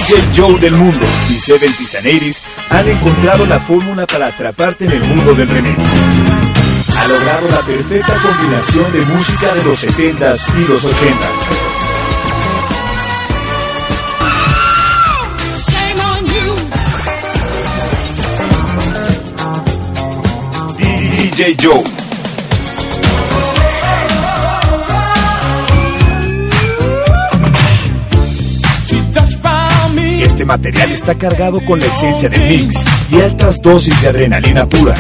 DJ Joe del mundo y 70s and 80s han encontrado la fórmula para atraparte en el mundo del remix. Ha logrado la perfecta combinación de música de los 70s y los 80s. DJ Joe. Este material está cargado con la esencia del mix y altas dosis de adrenalina pura.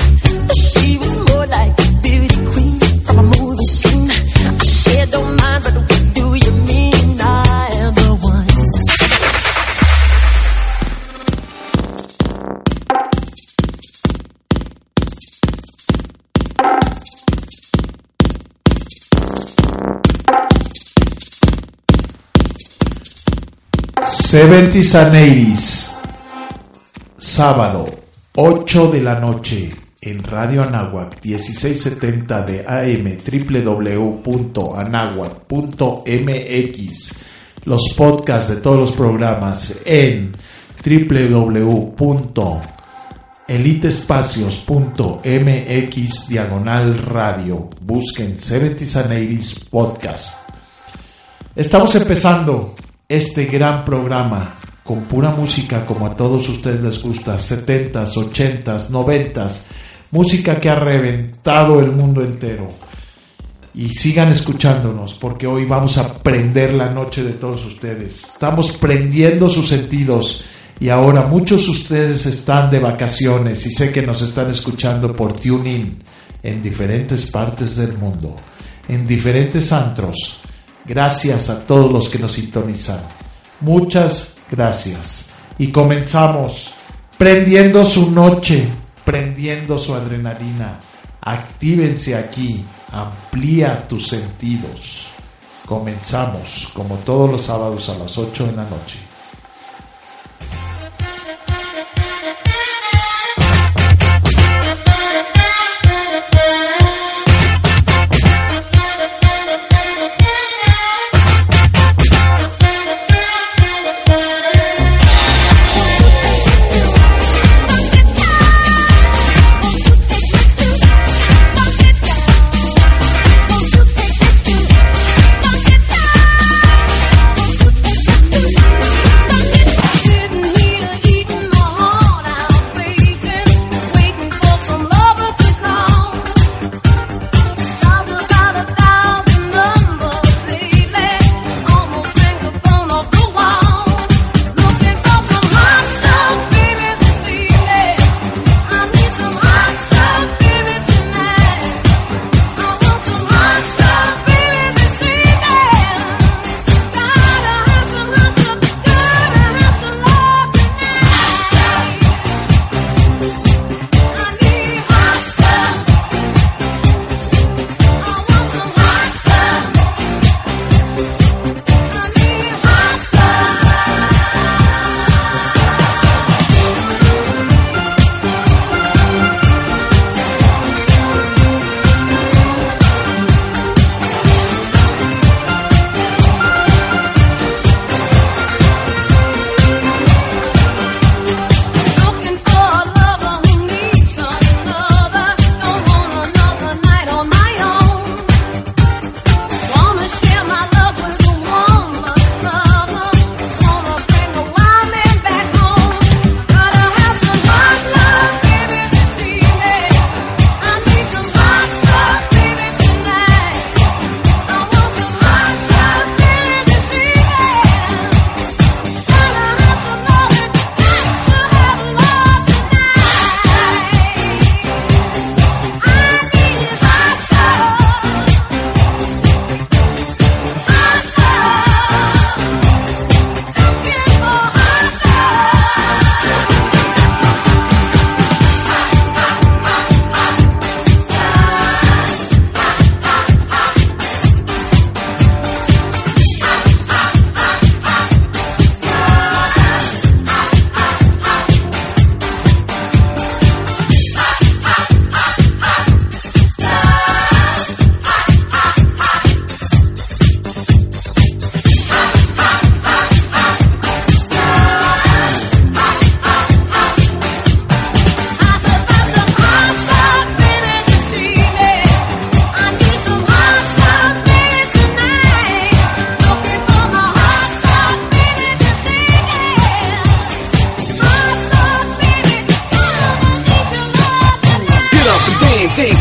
'70s and 80s, sábado, 8 de la noche, en Radio Anáhuac, 1670 de AM, www.anahuac.mx. Los podcasts de todos los programas en www.elitespacios.mx/radio. Busquen 70s and 80s Podcast. Estamos empezando este gran programa con pura música como a todos ustedes les gusta, 70s, 80s, 90s, música que ha reventado el mundo entero. Y sigan escuchándonos porque hoy vamos a prender la noche de todos ustedes. Estamos prendiendo sus sentidos y ahora muchos de ustedes están de vacaciones y sé que nos están escuchando por TuneIn en diferentes partes del mundo, en diferentes antros. Gracias a todos los que nos sintonizan. Muchas gracias. Y comenzamos prendiendo su noche, prendiendo su adrenalina. Actívense aquí, amplía tus sentidos. Comenzamos como todos los sábados a las 8 de la noche.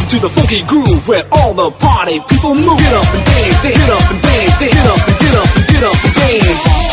to the funky groove where all the party people move. Get up and dance, get up and dance, get up and get up and get up and dance.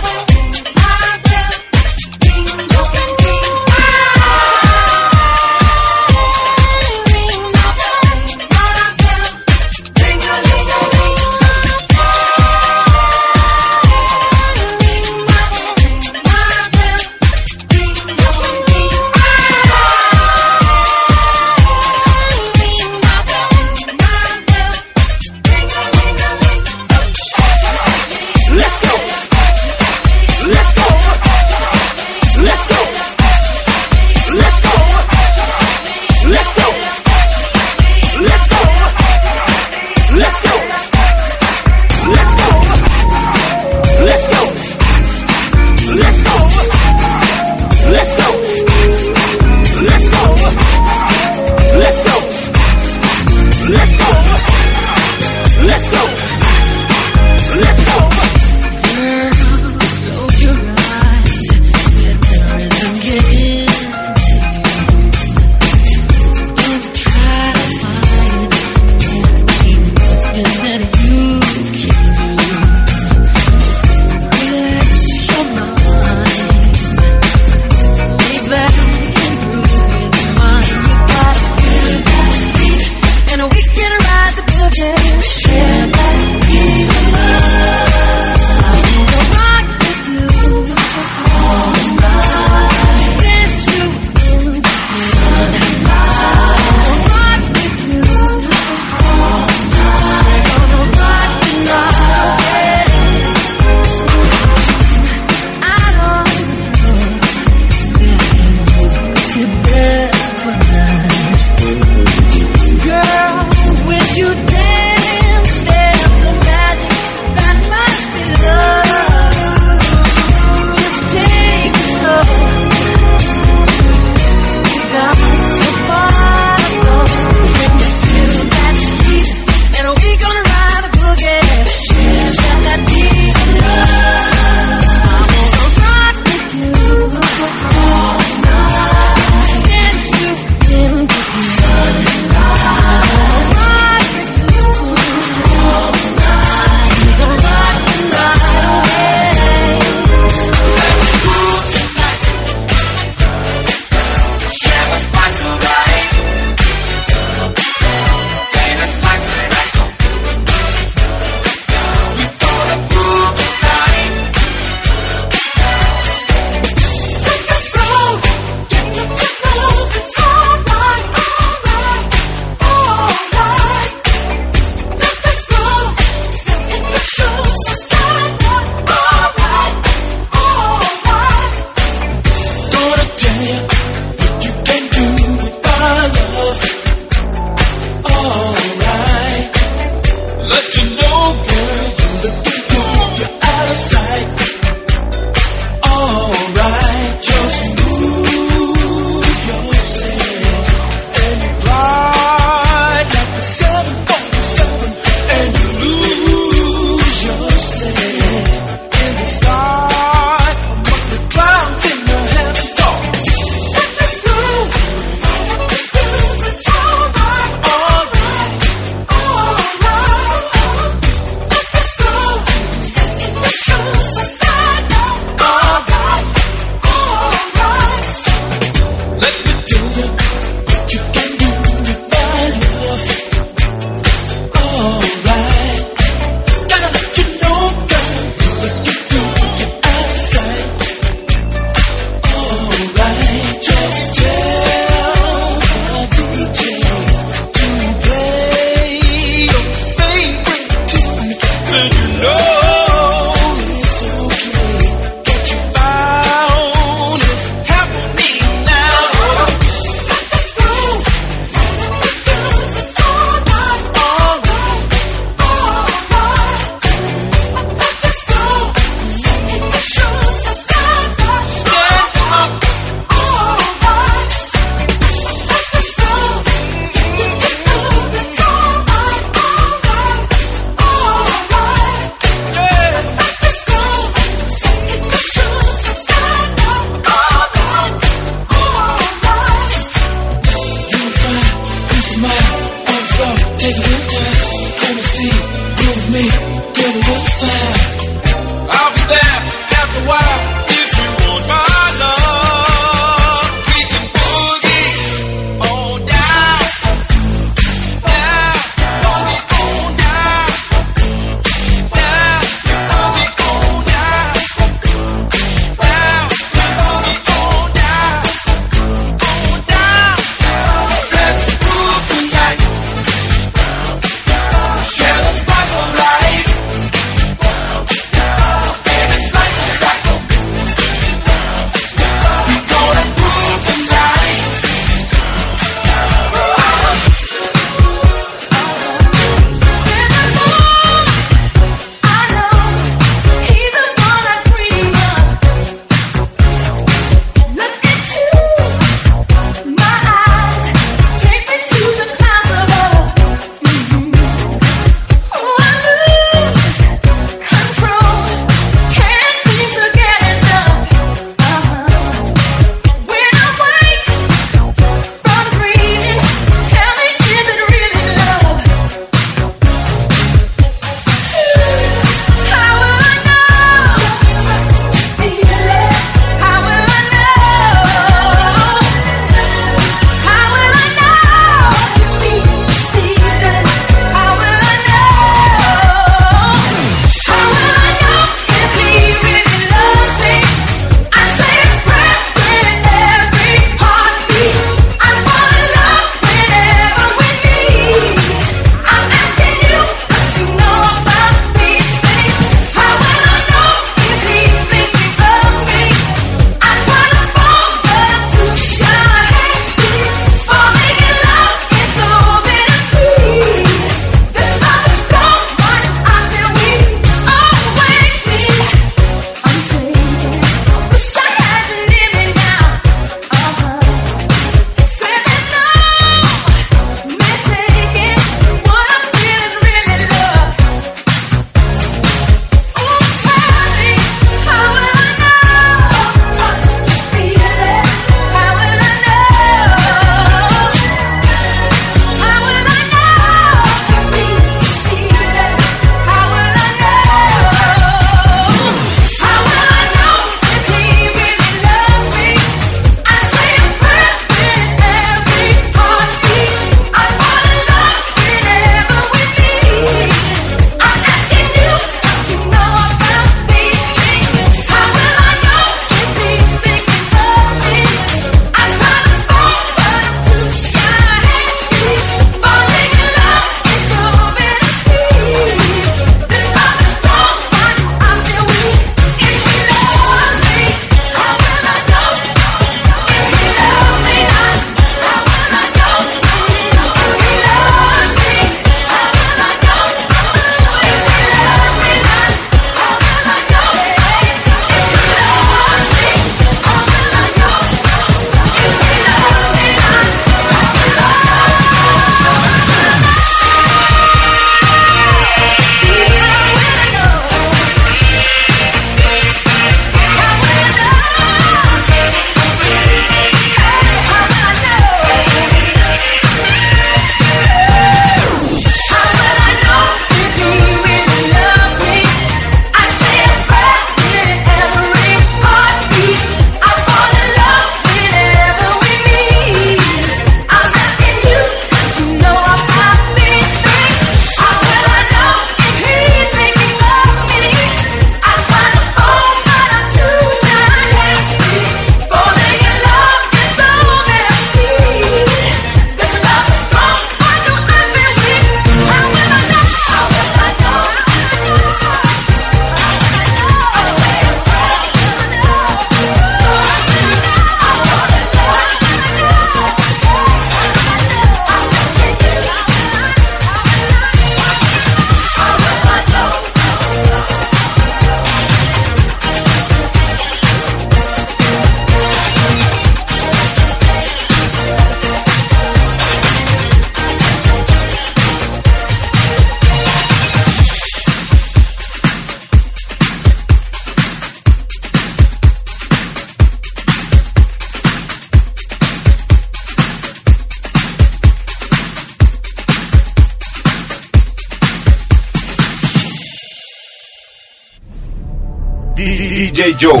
DJ Joe.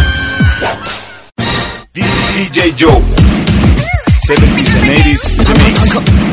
DJ Joe. 70s and 80s The Mix.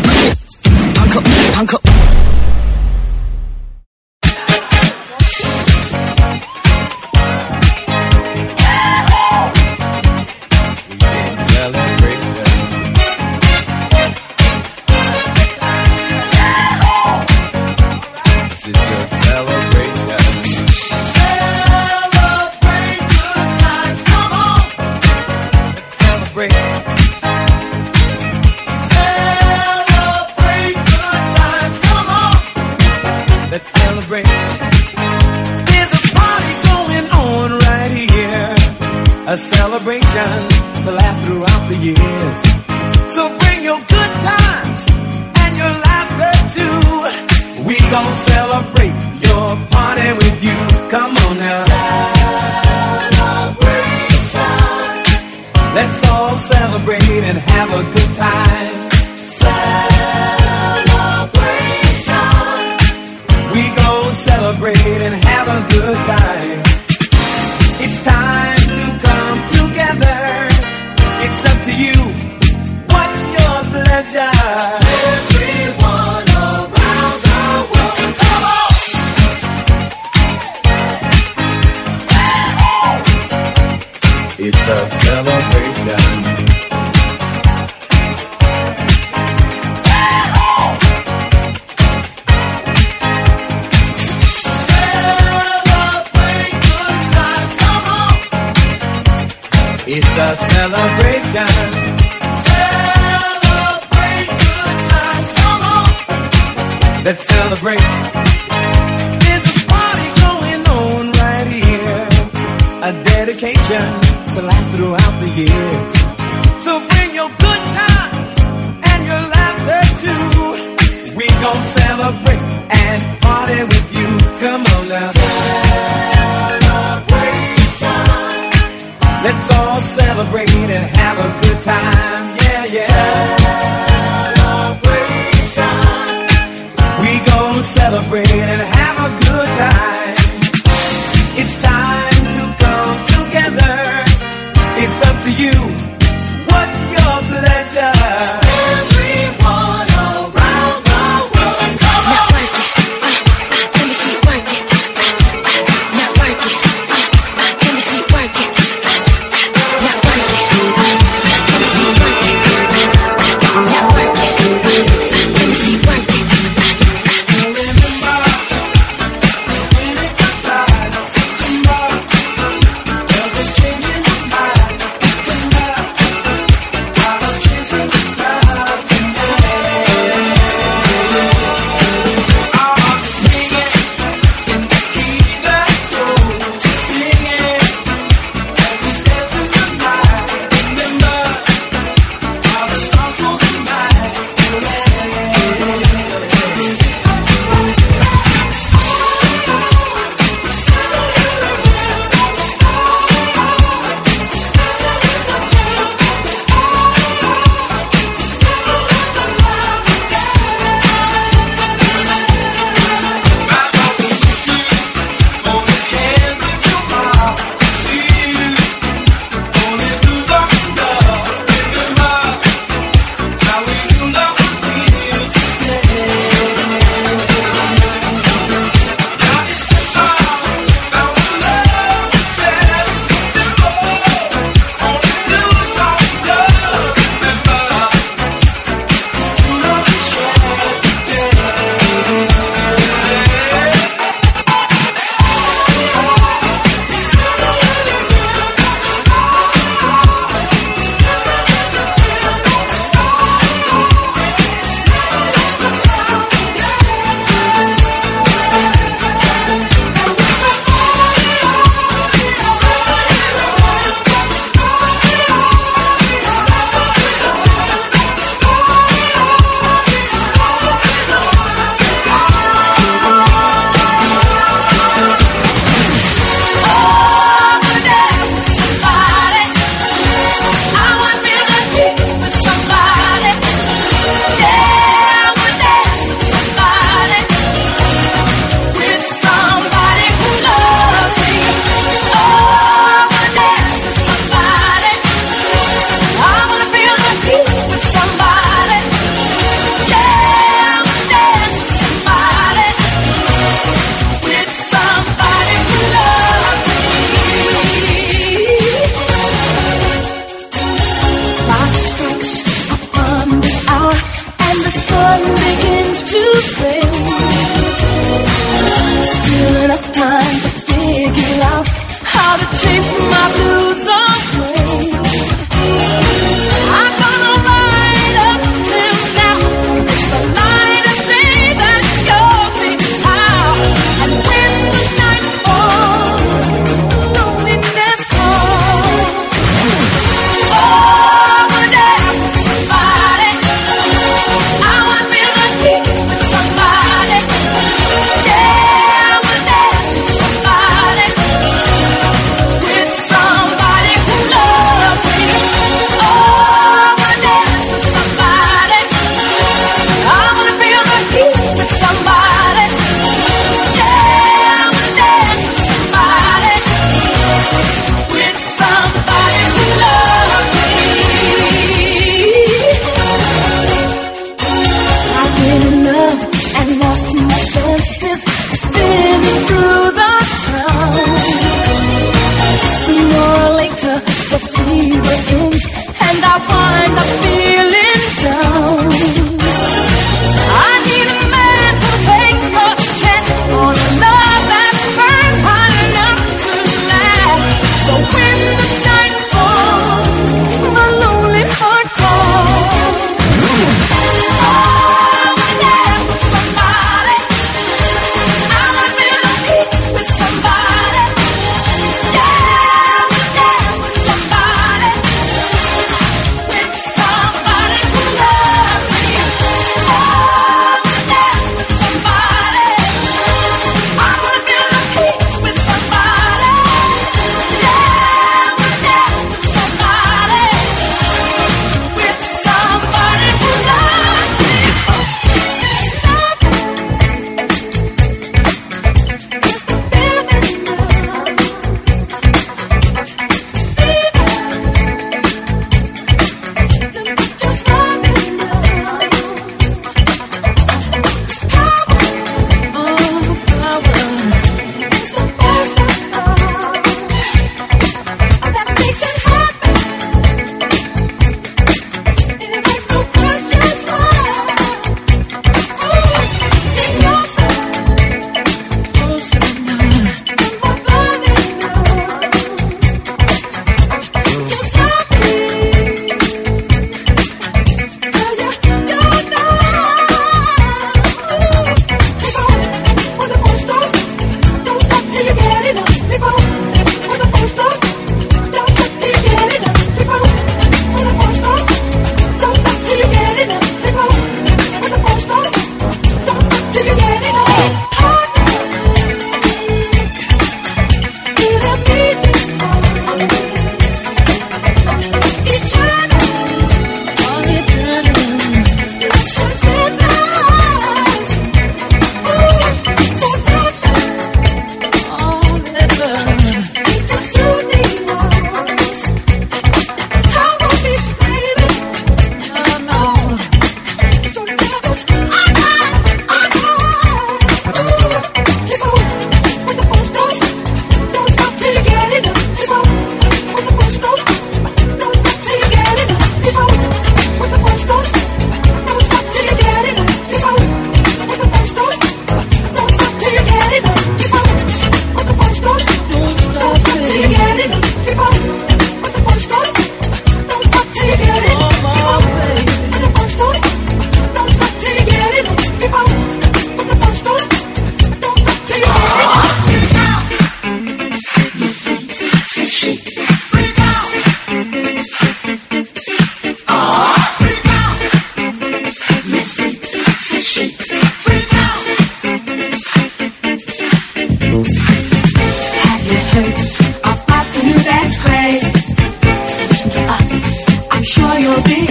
Celebrate and have a good time. It's time to come together. It's up to you.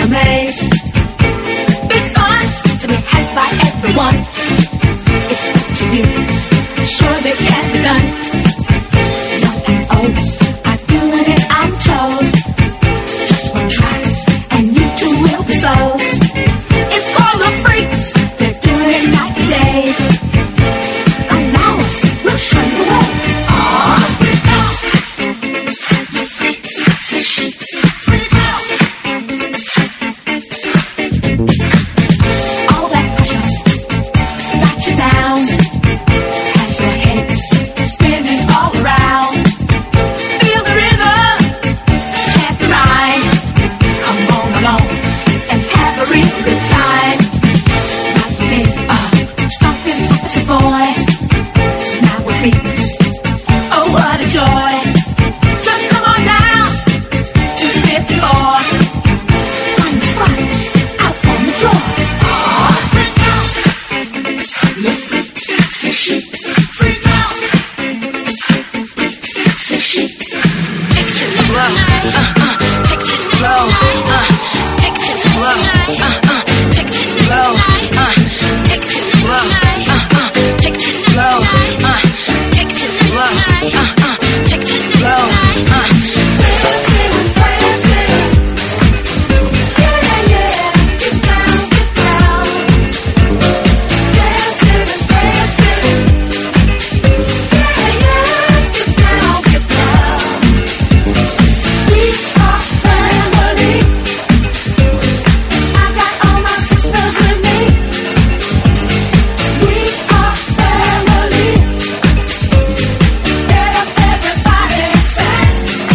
maze. Big fun to be had by everyone. It's up to you. Surely it can be done. Young and old are doing it, I'm told. Just one try and you too will be sold. It's called a freak. They're doing it night and day. Allow us, we'll show you the way. Oh, freak out. You freak, so she freak out. All that pressure got you down. Has your head spinning all around. Feel the rhythm, chant the rhyme. Come on along and have a real good time. Like the days of stomping as a boy. Now we're free. Oh, what a joy. Just come on down to the 5th floor. Find a spot out on the floor. Oh, freak out. Let's freak, say she. Freak out. Say she. Take it to the floor. Take it to the floor. Take it to the floor. Take it to the floor. Take it to the floor. Take it to the floor. Take it to the floor. Take it to the floor. Everybody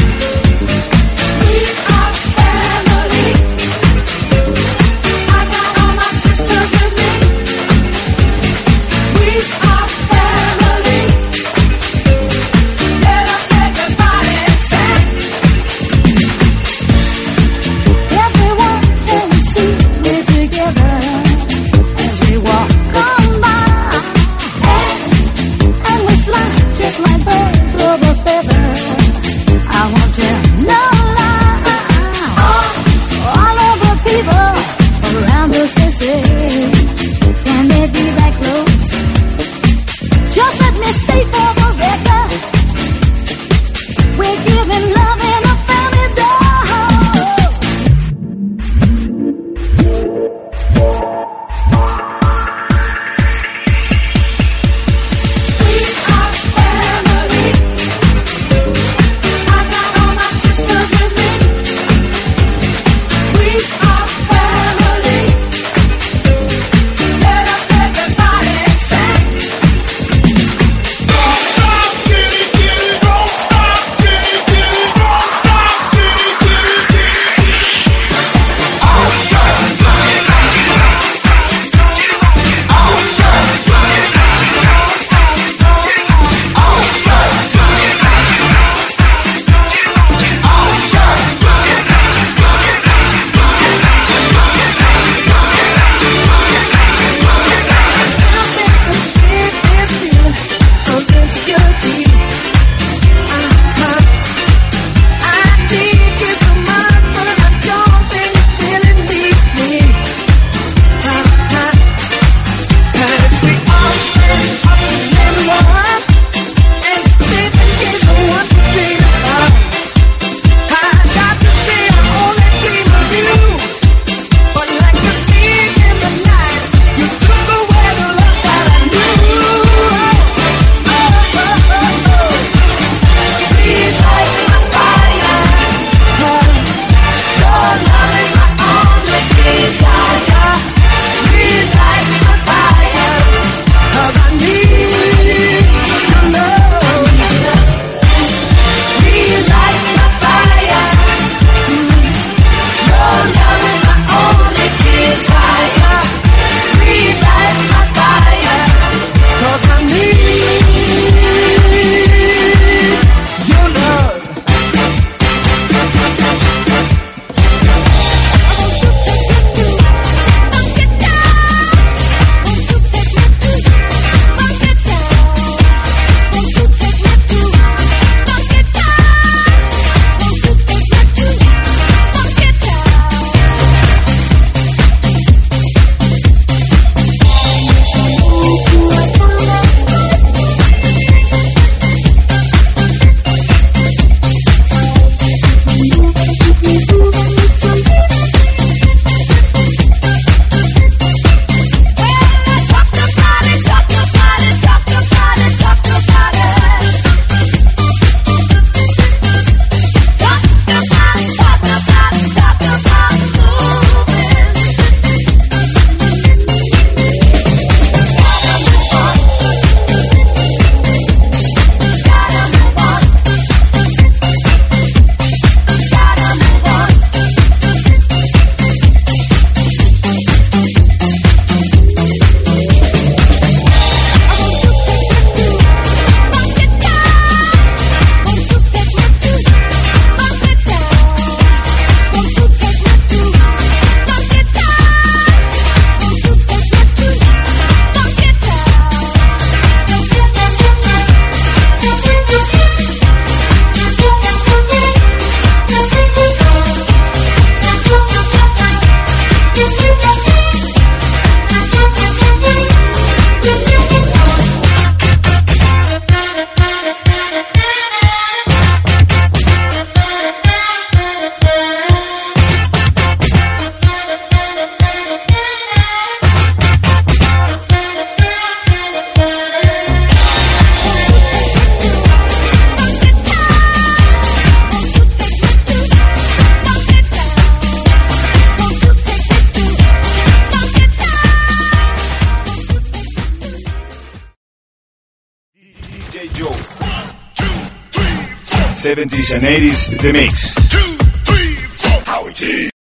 70s and 80s The Mix. 2, 3, 4, Howie T.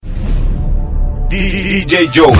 DJ Joe.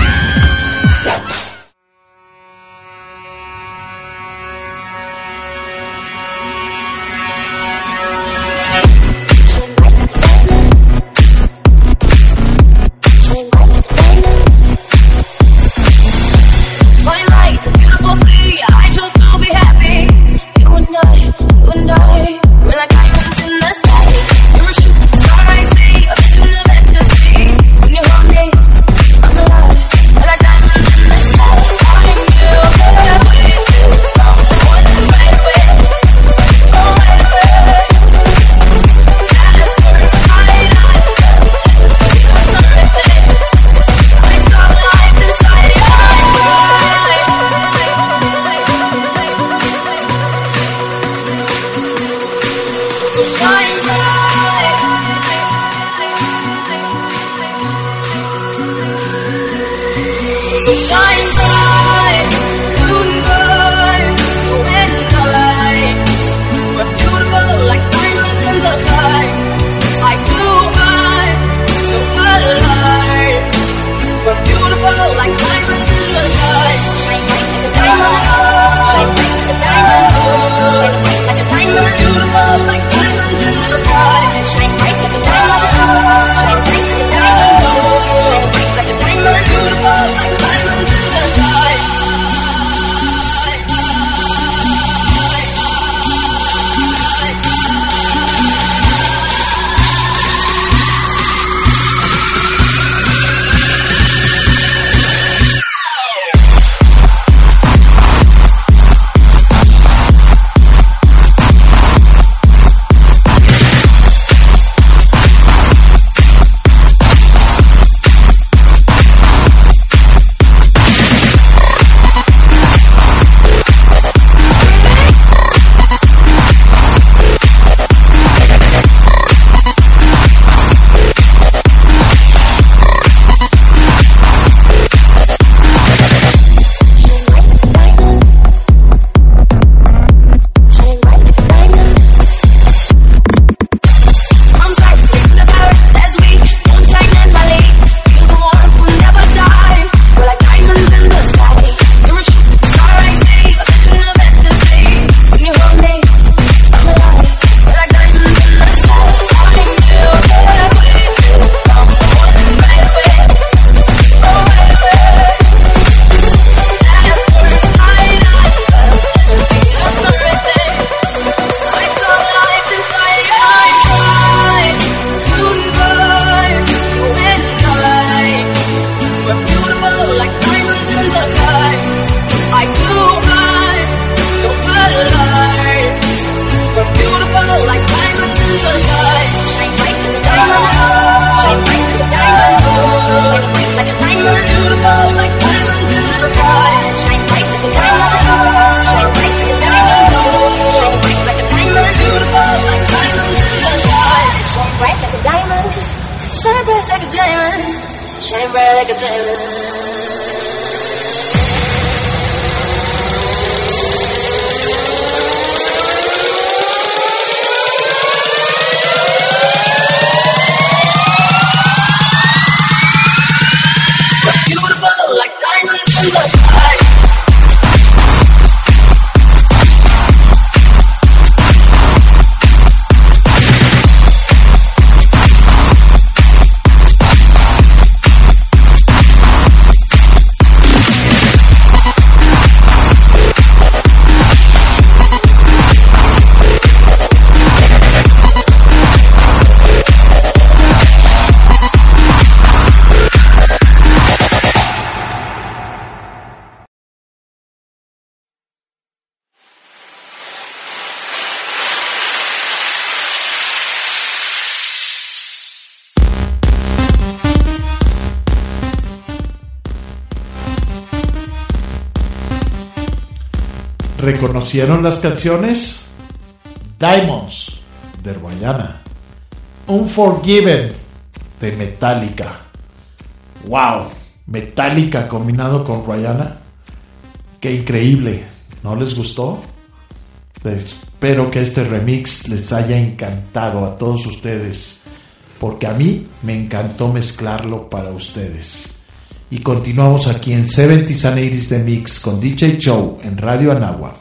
¿Reconocieron las canciones? Diamonds, de Rihanna. Unforgiven, de Metallica. ¡Wow! Metallica combinado con Rihanna. ¡Qué increíble! ¿No les gustó? Espero que este remix les haya encantado a todos ustedes, porque a mí me encantó mezclarlo para ustedes. Y continuamos aquí en 70s and 80s The Mix con DJ Show en Radio Anáhuac.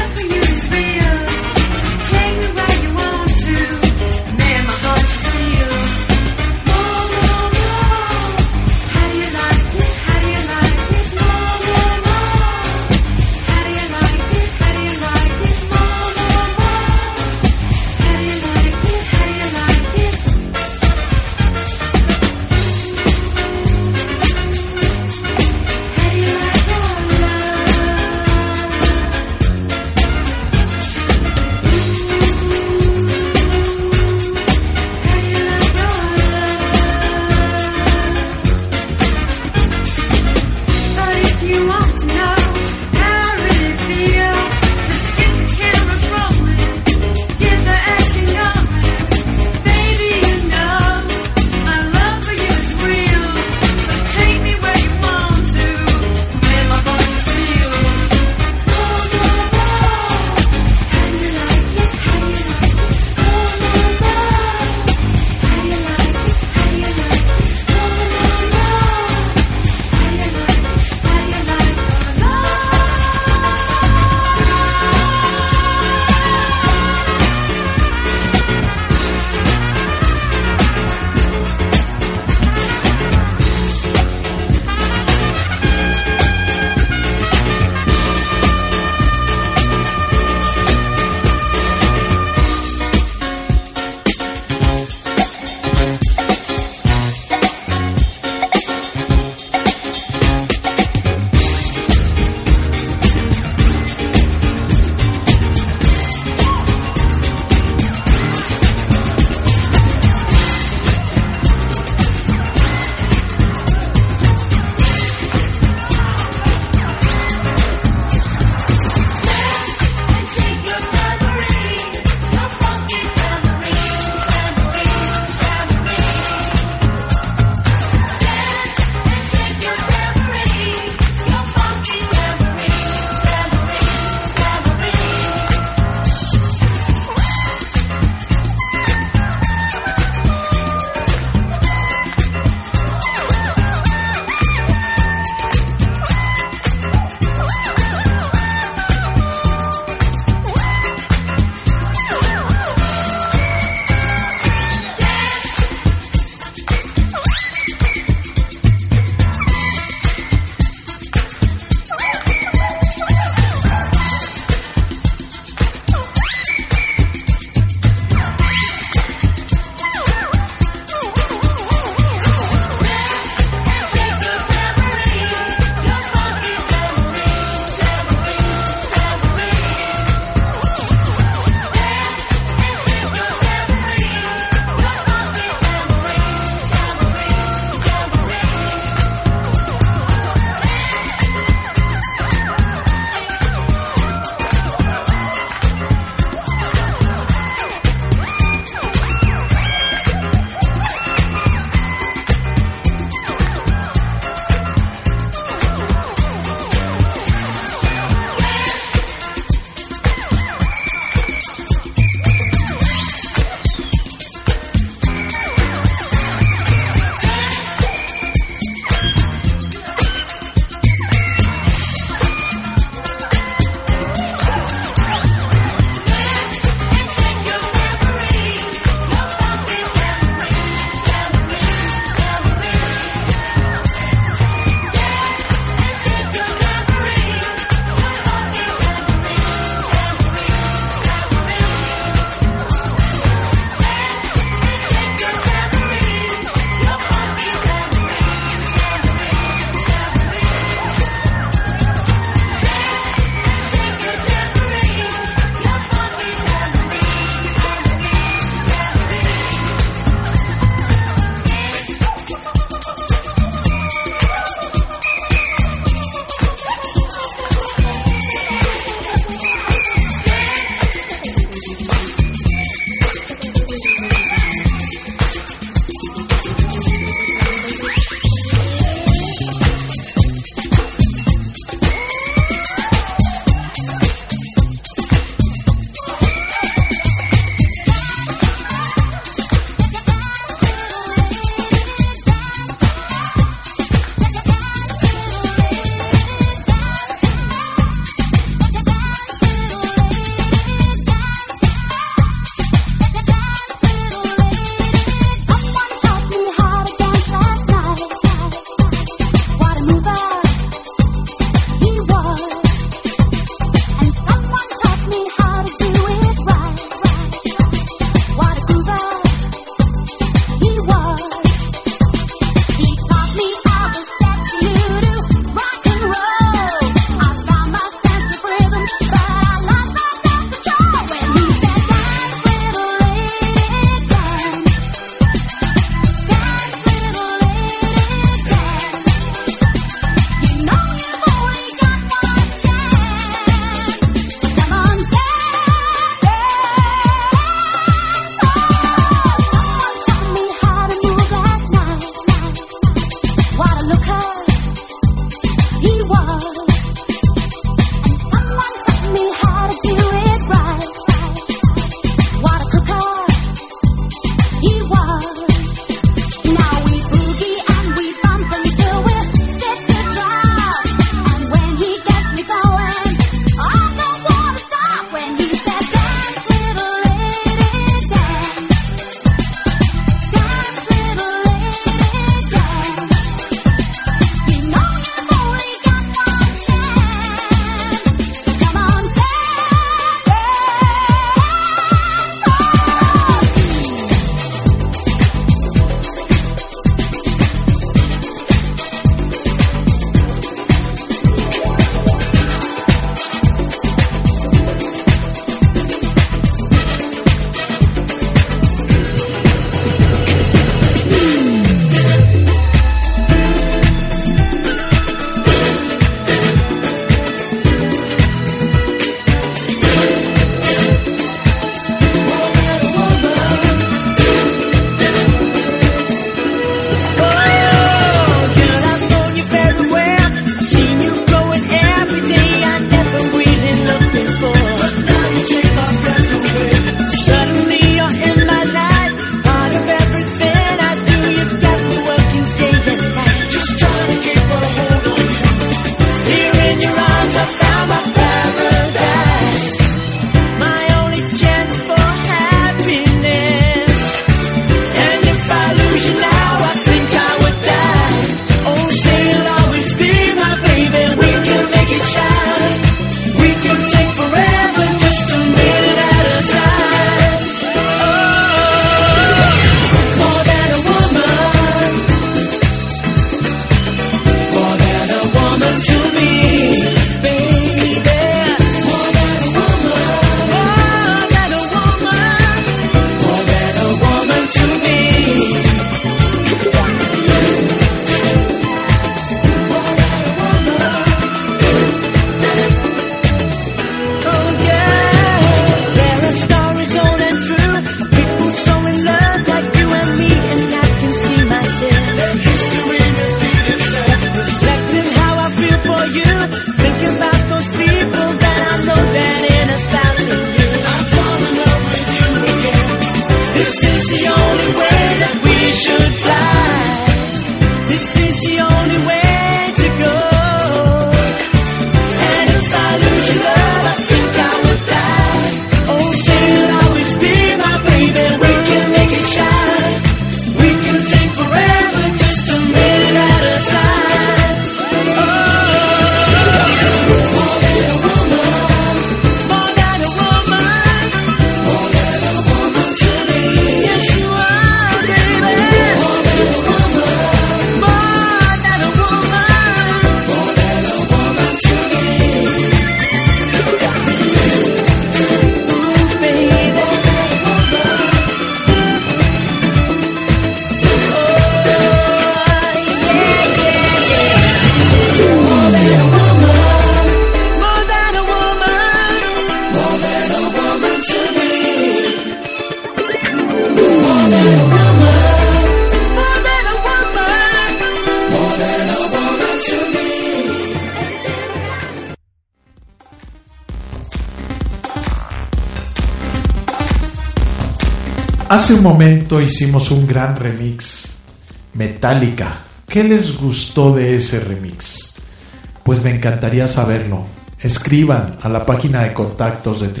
Hace un momento hicimos un gran remix, Metallica. ¿Qué les gustó de ese remix? Pues me encantaría saberlo. Escriban a la página de contactos de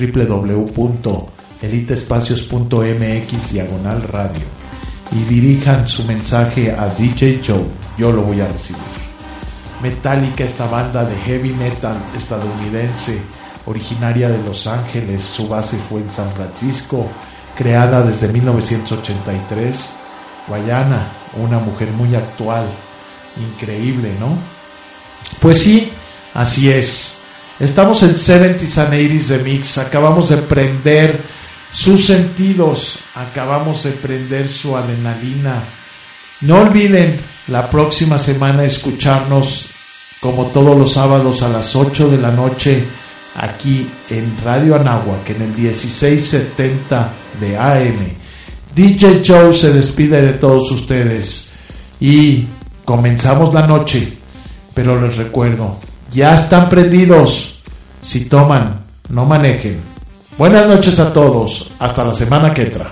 www.eliteespacios.mx/radio y dirijan su mensaje a DJ Joe. Yo lo voy a recibir. Metallica, esta banda de heavy metal estadounidense, originaria de Los Ángeles, su base fue en San Francisco, creada desde 1983. Guayana, una mujer muy actual, increíble, ¿no? Pues sí, así es. Estamos en 70s and 80s de Mix. Acabamos de prender sus sentidos, acabamos de prender su adrenalina. No olviden la próxima semana escucharnos como todos los sábados a las 8 de la noche aquí en Radio Anáhuac, en el 1670 de AM. DJ Joe se despide de todos ustedes y comenzamos la noche, pero les recuerdo, ya están prendidos. Si toman, no manejen. Buenas noches a todos, hasta la semana que entra.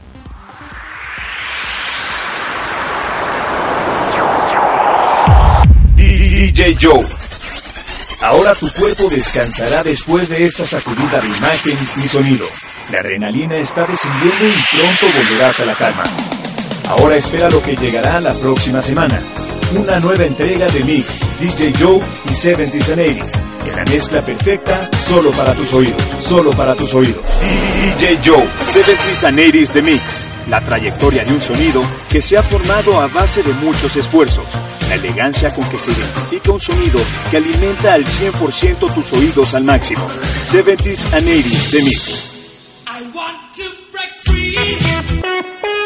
DJ Joe. Ahora tu cuerpo descansará después de esta sacudida de imagen y sonido. La adrenalina está descendiendo y pronto volverás a la calma. Ahora espera lo que llegará la próxima semana. Una nueva entrega de Mix, DJ Joe y 70s and 80s. En la mezcla perfecta, solo para tus oídos. Solo para tus oídos. DJ Joe, 70s and 80s de Mix. La trayectoria de un sonido que se ha formado a base de muchos esfuerzos. La elegancia con que se identifica un sonido que alimenta al 100% tus oídos al máximo. 70s and 80s de Mix. I want to break free.